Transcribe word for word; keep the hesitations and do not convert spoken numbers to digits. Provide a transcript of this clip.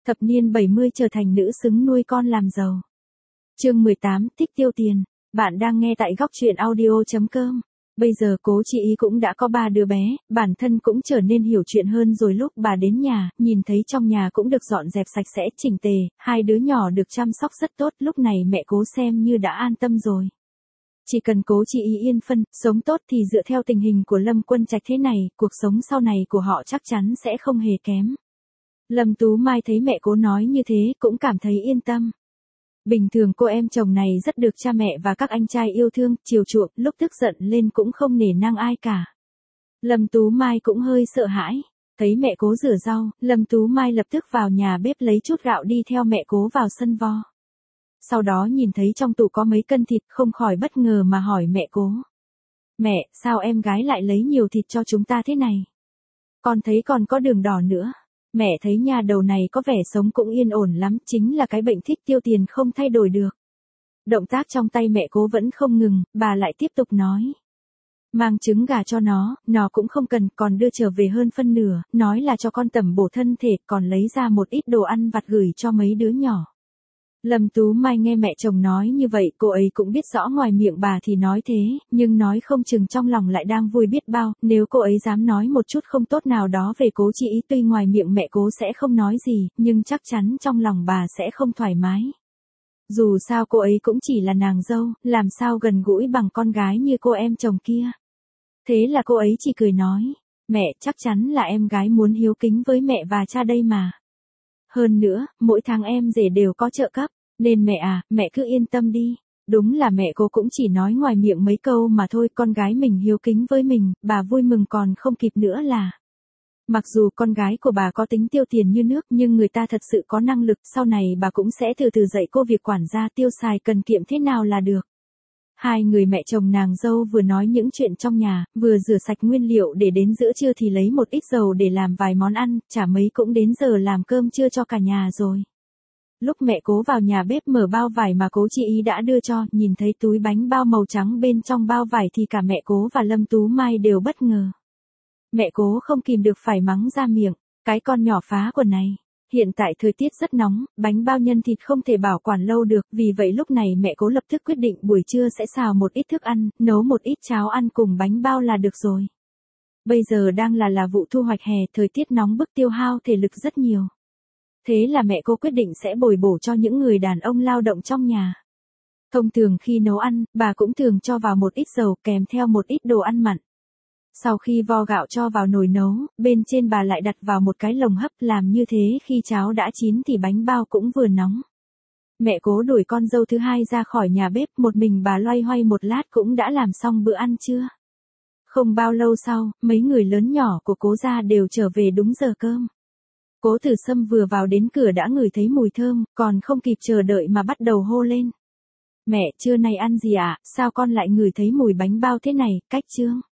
Thập niên bảy mươi trở thành nữ xứng nuôi con làm giàu. Chương mười tám, thích tiêu tiền. Bạn đang nghe tại góc truyện audio chấm com. Bây giờ cố chị ý cũng đã có ba đứa bé, bản thân cũng trở nên hiểu chuyện hơn rồi. Lúc bà đến nhà, nhìn thấy trong nhà cũng được dọn dẹp sạch sẽ chỉnh tề, hai đứa nhỏ được chăm sóc rất tốt. Lúc này mẹ cố xem như đã an tâm rồi. Chỉ cần cố chị ý yên phân, sống tốt thì dựa theo tình hình của Lâm Quân Trạch thế này, cuộc sống sau này của họ chắc chắn sẽ không hề kém. Lâm Tú Mai thấy mẹ cố nói như thế cũng cảm thấy yên tâm. Bình thường cô em chồng này rất được cha mẹ và các anh trai yêu thương, chiều chuộng, lúc tức giận lên cũng không nể nang ai cả. Lâm Tú Mai cũng hơi sợ hãi. Thấy mẹ cố rửa rau, Lâm Tú Mai lập tức vào nhà bếp lấy chút gạo đi theo mẹ cố vào sân vo. Sau đó nhìn thấy trong tủ có mấy cân thịt, không khỏi bất ngờ mà hỏi mẹ cố. Mẹ, sao em gái lại lấy nhiều thịt cho chúng ta thế này? Con thấy còn có đường đỏ nữa. Mẹ thấy nhà đầu này có vẻ sống cũng yên ổn lắm, chính là cái bệnh thích tiêu tiền không thay đổi được. Động tác trong tay mẹ cố vẫn không ngừng, bà lại tiếp tục nói. Mang trứng gà cho nó, nó cũng không cần, còn đưa trở về hơn phân nửa, nói là cho con tẩm bổ thân thể, còn lấy ra một ít đồ ăn vặt gửi cho mấy đứa nhỏ. Lâm Tú Mai nghe mẹ chồng nói như vậy, cô ấy cũng biết rõ ngoài miệng bà thì nói thế, nhưng nói không chừng trong lòng lại đang vui biết bao. Nếu cô ấy dám nói một chút không tốt nào đó về cố chị ý, tuy ngoài miệng mẹ cố sẽ không nói gì, nhưng chắc chắn trong lòng bà sẽ không thoải mái. Dù sao cô ấy cũng chỉ là nàng dâu, làm sao gần gũi bằng con gái như cô em chồng kia. Thế là cô ấy chỉ cười nói, mẹ, chắc chắn là em gái muốn hiếu kính với mẹ và cha đây mà. Hơn nữa, mỗi tháng em rể đều có trợ cấp, nên mẹ à, mẹ cứ yên tâm đi. Đúng là mẹ cô cũng chỉ nói ngoài miệng mấy câu mà thôi, con gái mình hiếu kính với mình, bà vui mừng còn không kịp nữa là. Mặc dù con gái của bà có tính tiêu tiền như nước, nhưng người ta thật sự có năng lực, sau này bà cũng sẽ từ từ dạy cô việc quản gia tiêu xài cần kiệm thế nào là được. Hai người mẹ chồng nàng dâu vừa nói những chuyện trong nhà, vừa rửa sạch nguyên liệu để đến giữa trưa thì lấy một ít dầu để làm vài món ăn, chả mấy cũng đến giờ làm cơm trưa cho cả nhà rồi. Lúc mẹ cố vào nhà bếp mở bao vải mà cố chị ý đã đưa cho, nhìn thấy túi bánh bao màu trắng bên trong bao vải thì cả mẹ cố và Lâm Tú Mai đều bất ngờ. Mẹ cố không kìm được phải mắng ra miệng, cái con nhỏ phá của này. Hiện tại thời tiết rất nóng, bánh bao nhân thịt không thể bảo quản lâu được, vì vậy lúc này mẹ cố lập tức quyết định buổi trưa sẽ xào một ít thức ăn, nấu một ít cháo ăn cùng bánh bao là được rồi. Bây giờ đang là là vụ thu hoạch hè, thời tiết nóng bức tiêu hao thể lực rất nhiều. Thế là mẹ cô quyết định sẽ bồi bổ cho những người đàn ông lao động trong nhà. Thông thường khi nấu ăn, bà cũng thường cho vào một ít dầu kèm theo một ít đồ ăn mặn. Sau khi vo gạo cho vào nồi nấu, bên trên bà lại đặt vào một cái lồng hấp, làm như thế khi cháo đã chín thì bánh bao cũng vừa nóng. Mẹ cố đuổi con dâu thứ hai ra khỏi nhà bếp, một mình bà loay hoay một lát cũng đã làm xong bữa ăn trưa. Không bao lâu sau, mấy người lớn nhỏ của cố gia đều trở về đúng giờ cơm. Cố Tử Sâm vừa vào đến cửa đã ngửi thấy mùi thơm, còn không kịp chờ đợi mà bắt đầu hô lên. Mẹ, trưa nay ăn gì ạ, à? Sao con lại ngửi thấy mùi bánh bao thế này, cách trương?